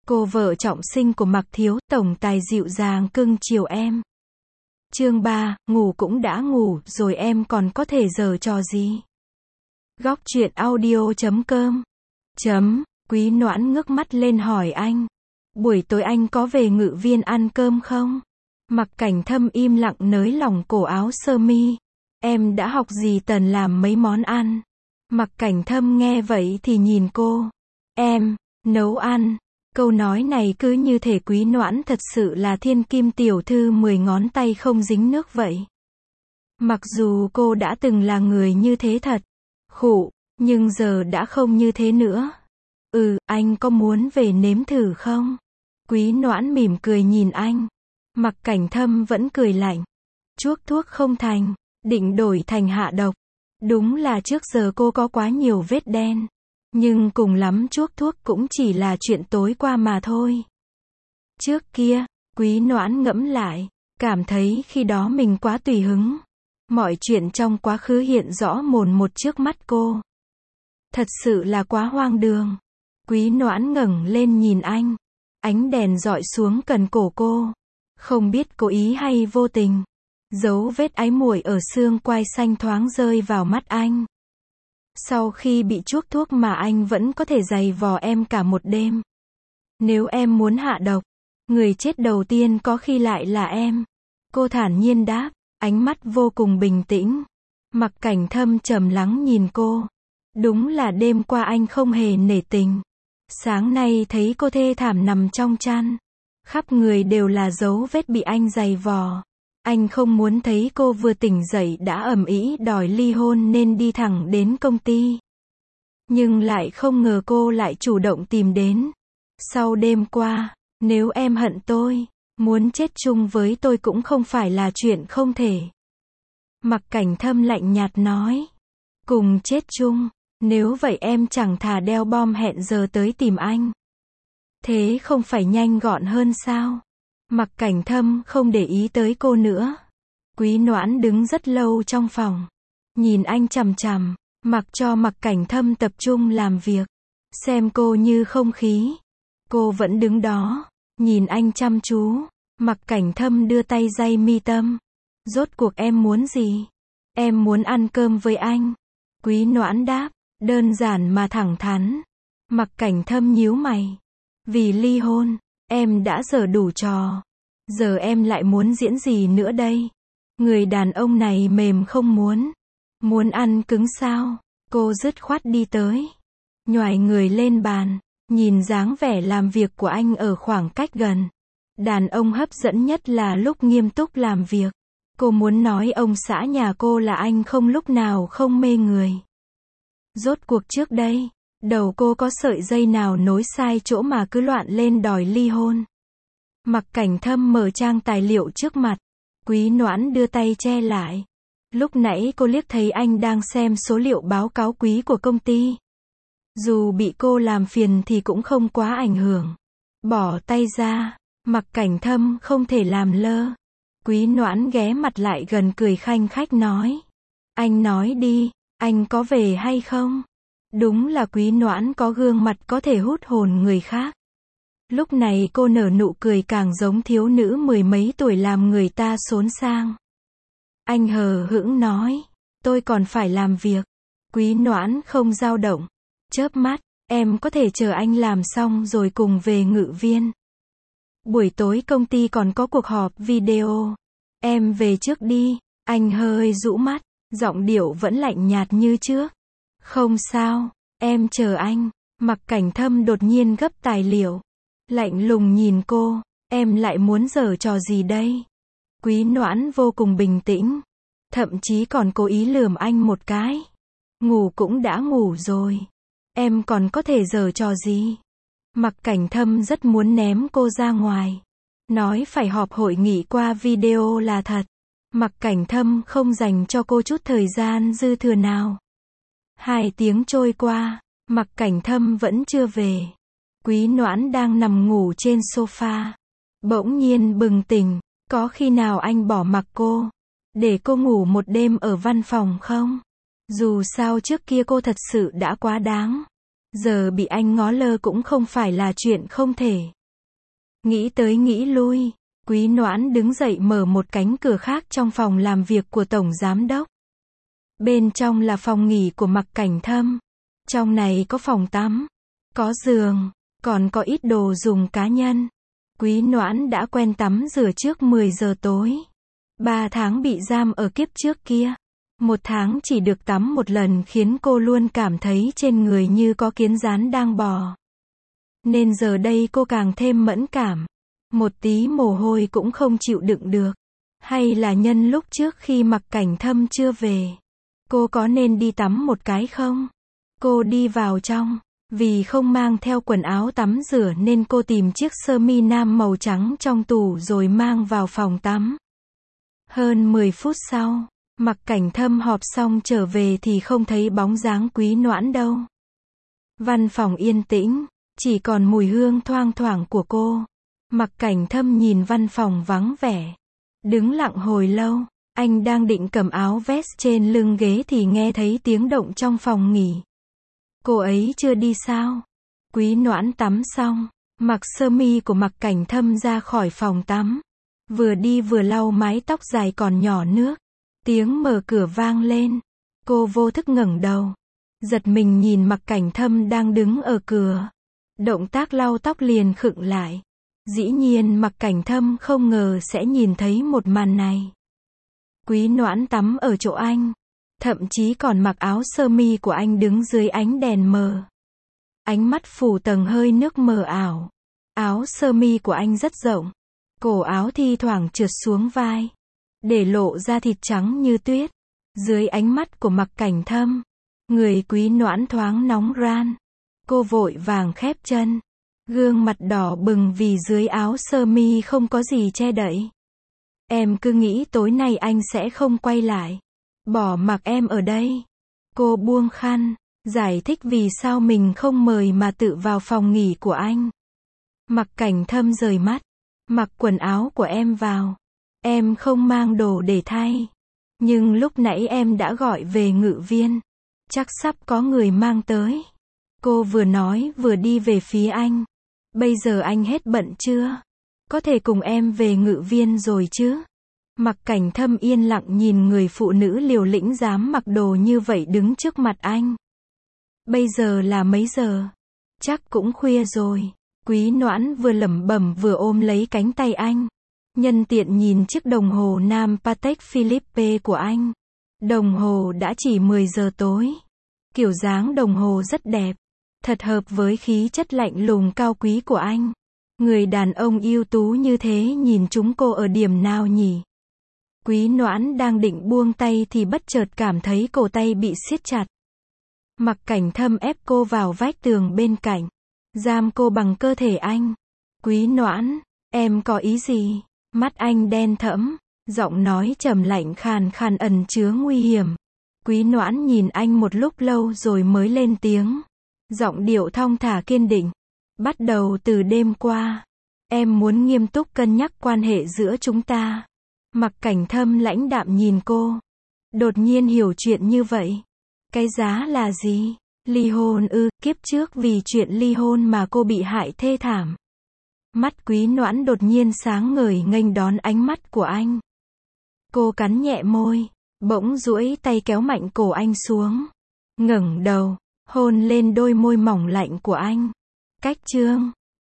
Cô vợ trọng sinh của Mạc Thiếu, tổng tài dịu dàng cưng chiều em. Chương 3, ngủ cũng đã ngủ, rồi em còn có thể giở trò gì? Góc truyện audio.com. Quý Noãn ngước mắt lên hỏi anh. Buổi tối anh có về Ngự Viên ăn cơm không? Mặc Cảnh Thâm im lặng nới lỏng cổ áo sơ mi. Em đã học gì Tần làm mấy món ăn? Mặc Cảnh Thâm nghe vậy thì nhìn cô. Em, nấu ăn. Câu nói này cứ như thể Quý Noãn thật sự là thiên kim tiểu thư 10 ngón tay không dính nước vậy. Mặc dù cô đã từng là người như thế thật. Khụ, nhưng giờ đã không như thế nữa. Anh có muốn về nếm thử không? Quý Noãn mỉm cười nhìn anh. Mặc Cảnh Thâm vẫn cười lạnh. Chuốc thuốc không thành, định đổi thành hạ độc. Đúng là trước giờ cô có quá nhiều vết đen. Nhưng cùng lắm chuốc thuốc cũng chỉ là chuyện tối qua mà thôi. Trước kia, Quý Noãn ngẫm lại, cảm thấy khi đó mình quá tùy hứng. Mọi chuyện trong quá khứ hiện rõ mồn một trước mắt cô. Thật sự là quá hoang đường. Quý Noãn ngẩng lên nhìn anh. Ánh đèn dọi xuống cần cổ cô. Không biết cố ý hay vô tình. Dấu vết ái muội ở xương quai xanh thoáng rơi vào mắt anh. Sau khi bị chuốc thuốc mà anh vẫn có thể giày vò em cả một đêm. Nếu em muốn hạ độc, người chết đầu tiên có khi lại là em. Cô thản nhiên đáp, ánh mắt vô cùng bình tĩnh. Mặc Cảnh Thâm trầm lắng nhìn cô. Đúng là đêm qua anh không hề nể tình. Sáng nay thấy cô thê thảm nằm trong chăn. Khắp người đều là dấu vết bị anh giày vò. Anh không muốn thấy cô vừa tỉnh dậy đã ầm ĩ đòi ly hôn nên đi thẳng đến công ty. Nhưng lại không ngờ cô lại chủ động tìm đến. Sau đêm qua, nếu em hận tôi, muốn chết chung với tôi cũng không phải là chuyện không thể. Mặc Cảnh Thâm lạnh nhạt nói. Cùng chết chung, nếu vậy em chẳng thà đeo bom hẹn giờ tới tìm anh. Thế không phải nhanh gọn hơn sao? Mặc Cảnh Thâm không để ý tới cô nữa. Quý Noãn đứng rất lâu trong phòng. Nhìn anh chằm chằm, mặc cho Mặc Cảnh Thâm tập trung làm việc. Xem cô như không khí. Cô vẫn đứng đó, nhìn anh chăm chú. Mặc Cảnh Thâm đưa tay day mi tâm. Rốt cuộc em muốn gì? Em muốn ăn cơm với anh. Quý Noãn đáp, đơn giản mà thẳng thắn. Mặc Cảnh Thâm nhíu mày. Vì ly hôn, em đã giở đủ trò. Giờ em lại muốn diễn gì nữa đây? Người đàn ông này mềm không muốn. Muốn ăn cứng sao? Cô dứt khoát đi tới. Nhoài người lên bàn. Nhìn dáng vẻ làm việc của anh ở khoảng cách gần. Đàn ông hấp dẫn nhất là lúc nghiêm túc làm việc. Cô muốn nói ông xã nhà cô là anh không lúc nào không mê người. Rốt cuộc trước đây, đầu cô có sợi dây nào nối sai chỗ mà cứ loạn lên đòi ly hôn. Mặc Cảnh Thâm mở trang tài liệu trước mặt. Quý Noãn đưa tay che lại. Lúc nãy cô liếc thấy anh đang xem số liệu báo cáo quý của công ty. Dù bị cô làm phiền thì cũng không quá ảnh hưởng. Bỏ tay ra. Mặc Cảnh Thâm không thể làm lơ. Quý Noãn ghé mặt lại gần cười khanh khách nói. Anh nói đi, anh có về hay không? Đúng là Quý Noãn có gương mặt có thể hút hồn người khác. Lúc này cô nở nụ cười càng giống thiếu nữ mười mấy tuổi làm người ta xốn sang. Anh hờ hững nói, tôi còn phải làm việc. Quý Noãn không dao động. Chớp mắt, em có thể chờ anh làm xong rồi cùng về Ngự Viên. Buổi tối công ty còn có cuộc họp video. Em về trước đi. Anh hơi rũ mắt, giọng điệu vẫn lạnh nhạt như trước. Không sao, em chờ anh. Mặc Cảnh Thâm đột nhiên gấp tài liệu. Lạnh lùng nhìn cô, em lại muốn giở trò gì đây? Quý Noãn vô cùng bình tĩnh. Thậm chí còn cố ý lườm anh một cái. Ngủ cũng đã ngủ rồi. Em còn có thể giở trò gì? Mặc Cảnh Thâm rất muốn ném cô ra ngoài. Nói phải họp hội nghị qua video là thật. Mặc Cảnh Thâm không dành cho cô chút thời gian dư thừa nào. 2 tiếng trôi qua, Mặc Cảnh Thâm vẫn chưa về. Quý Noãn đang nằm ngủ trên sofa. Bỗng nhiên bừng tỉnh, có khi nào anh bỏ mặc cô, để cô ngủ một đêm ở văn phòng không? Dù sao trước kia cô thật sự đã quá đáng. Giờ bị anh ngó lơ cũng không phải là chuyện không thể. Nghĩ tới nghĩ lui, Quý Noãn đứng dậy mở một cánh cửa khác trong phòng làm việc của Tổng Giám Đốc. Bên trong là phòng nghỉ của Mạc Cảnh Thâm. Trong này có phòng tắm, có giường, còn có ít đồ dùng cá nhân. Quý Noãn đã quen tắm rửa trước 10 giờ tối. 3 tháng bị giam ở kiếp trước kia. 1 tháng chỉ được tắm một lần khiến cô luôn cảm thấy trên người như có kiến gián đang bò. Nên giờ đây cô càng thêm mẫn cảm. Một tí mồ hôi cũng không chịu đựng được. Hay là nhân lúc trước khi Mạc Cảnh Thâm chưa về, cô có nên đi tắm một cái không? Cô đi vào trong. Vì không mang theo quần áo tắm rửa nên cô tìm chiếc sơ mi nam màu trắng trong tủ rồi mang vào phòng tắm. Hơn 10 phút sau, Mạc Cảnh Thâm họp xong trở về thì không thấy bóng dáng Quý Noãn đâu. Văn phòng yên tĩnh, chỉ còn mùi hương thoang thoảng của cô. Mạc Cảnh Thâm nhìn văn phòng vắng vẻ, đứng lặng hồi lâu. Anh đang định cầm áo vest trên lưng ghế thì nghe thấy tiếng động trong phòng nghỉ. Cô ấy chưa đi sao? Quý Noãn tắm xong, mặc sơ mi của Mạc Cảnh Thâm ra khỏi phòng tắm. Vừa đi vừa lau mái tóc dài còn nhỏ nước. Tiếng mở cửa vang lên. Cô vô thức ngẩng đầu. Giật mình nhìn Mạc Cảnh Thâm đang đứng ở cửa. Động tác lau tóc liền khựng lại. Dĩ nhiên Mạc Cảnh Thâm không ngờ sẽ nhìn thấy một màn này. Quý Noãn tắm ở chỗ anh. Thậm chí còn mặc áo sơ mi của anh đứng dưới ánh đèn mờ. Ánh mắt phủ tầng hơi nước mờ ảo. Áo sơ mi của anh rất rộng. Cổ áo thi thoảng trượt xuống vai, để lộ ra thịt trắng như tuyết. Dưới ánh mắt của Mạc Cảnh Thâm, người Quý Noãn thoáng nóng ran. Cô vội vàng khép chân. Gương mặt đỏ bừng vì dưới áo sơ mi không có gì che đậy. Em cứ nghĩ tối nay anh sẽ không quay lại. Bỏ mặc em ở đây. Cô buông khăn, giải thích vì sao mình không mời mà tự vào phòng nghỉ của anh. Mạc Cảnh Thâm rời mắt. Mặc quần áo của em vào. Em không mang đồ để thay. Nhưng lúc nãy em đã gọi về ngự viên. Chắc sắp có người mang tới. Cô vừa nói vừa đi về phía anh. Bây giờ anh hết bận chưa? Có thể cùng em về ngự viên rồi chứ? Mạc Cảnh Thâm yên lặng nhìn người phụ nữ liều lĩnh dám mặc đồ như vậy đứng trước mặt anh. Bây giờ là mấy giờ? Chắc cũng khuya rồi. Quý Noãn vừa lẩm bẩm vừa ôm lấy cánh tay anh. Nhân tiện nhìn chiếc đồng hồ nam Patek Philippe của anh. Đồng hồ đã chỉ 10 giờ tối. Kiểu dáng đồng hồ rất đẹp. Thật hợp với khí chất lạnh lùng cao quý của anh. Người đàn ông ưu tú như thế nhìn chúng cô ở điểm nào nhỉ? Quý Noãn đang định buông tay thì bất chợt cảm thấy cổ tay bị siết chặt. Mạc Cảnh Thâm ép cô vào vách tường bên cạnh. Giam cô bằng cơ thể anh. Quý Noãn, em có ý gì? Mắt anh đen thẫm, giọng nói trầm lạnh khàn khàn ẩn chứa nguy hiểm. Quý Noãn nhìn anh một lúc lâu rồi mới lên tiếng. Giọng điệu thong thả kiên định. Bắt đầu từ đêm qua, em muốn nghiêm túc cân nhắc quan hệ giữa chúng ta. Mạc Cảnh Thâm lãnh đạm nhìn cô. Đột nhiên hiểu chuyện như vậy. Cái giá là gì? Ly hôn ư? Kiếp trước vì chuyện ly hôn mà cô bị hại thê thảm. Mắt Quý Noãn đột nhiên sáng ngời nghênh đón ánh mắt của anh. Cô cắn nhẹ môi, bỗng duỗi tay kéo mạnh cổ anh xuống. Ngẩng đầu, hôn lên đôi môi mỏng lạnh của anh. Cách chương